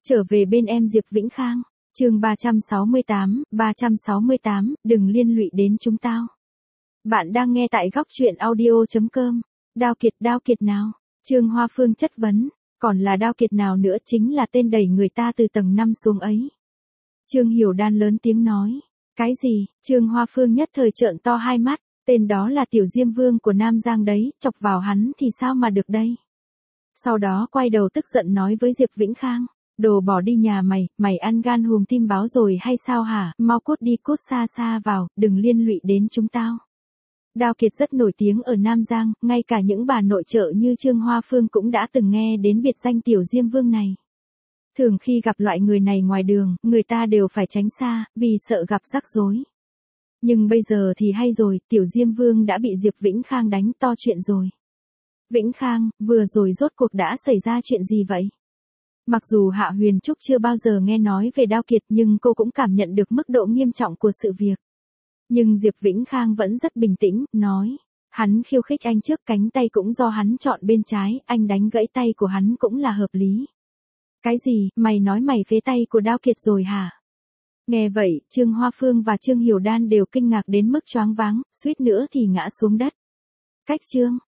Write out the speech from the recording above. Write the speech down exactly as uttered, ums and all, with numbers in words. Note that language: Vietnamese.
Trở về bên em Diệp Vĩnh Khang, chương ba trăm sáu mươi tám, ba trăm sáu mươi tám, đừng liên lụy đến chúng tao. Bạn đang nghe tại góc truyện audio chấm com. Đao Kiệt, Đao Kiệt nào? Trương Hoa Phương chất vấn, còn là Đao Kiệt nào nữa, chính là tên đẩy người ta từ tầng năm xuống ấy. Trương Hiểu Đan lớn tiếng nói, cái gì? Trương Hoa Phương nhất thời trợn to hai mắt, tên đó là Tiểu Diêm Vương của Nam Giang đấy, chọc vào hắn thì sao mà được đây? Sau đó quay đầu tức giận nói với Diệp Vĩnh Khang, đồ bỏ đi nhà mày, mày ăn gan hùm tim báo rồi hay sao hả? Mau cút đi, cút xa xa vào, đừng liên lụy đến chúng tao. Đao Kiệt rất nổi tiếng ở Nam Giang, ngay cả những bà nội trợ như Trương Hoa Phương cũng đã từng nghe đến biệt danh Tiểu Diêm Vương này. Thường khi gặp loại người này ngoài đường, người ta đều phải tránh xa, vì sợ gặp rắc rối. Nhưng bây giờ thì hay rồi, Tiểu Diêm Vương đã bị Diệp Vĩnh Khang đánh to chuyện rồi. Vĩnh Khang, vừa rồi rốt cuộc đã xảy ra chuyện gì vậy? Mặc dù Hạ Huyền Trúc chưa bao giờ nghe nói về Đao Kiệt nhưng cô cũng cảm nhận được mức độ nghiêm trọng của sự việc. Nhưng Diệp Vĩnh Khang vẫn rất bình tĩnh, nói, hắn khiêu khích anh trước, cánh tay cũng do hắn chọn bên trái, anh đánh gãy tay của hắn cũng là hợp lý. Cái gì, mày nói mày phế tay của Đao Kiệt rồi hả? Nghe vậy, Trương Hoa Phương và Trương Hiểu Đan đều kinh ngạc đến mức choáng váng, suýt nữa thì ngã xuống đất. Cách chương,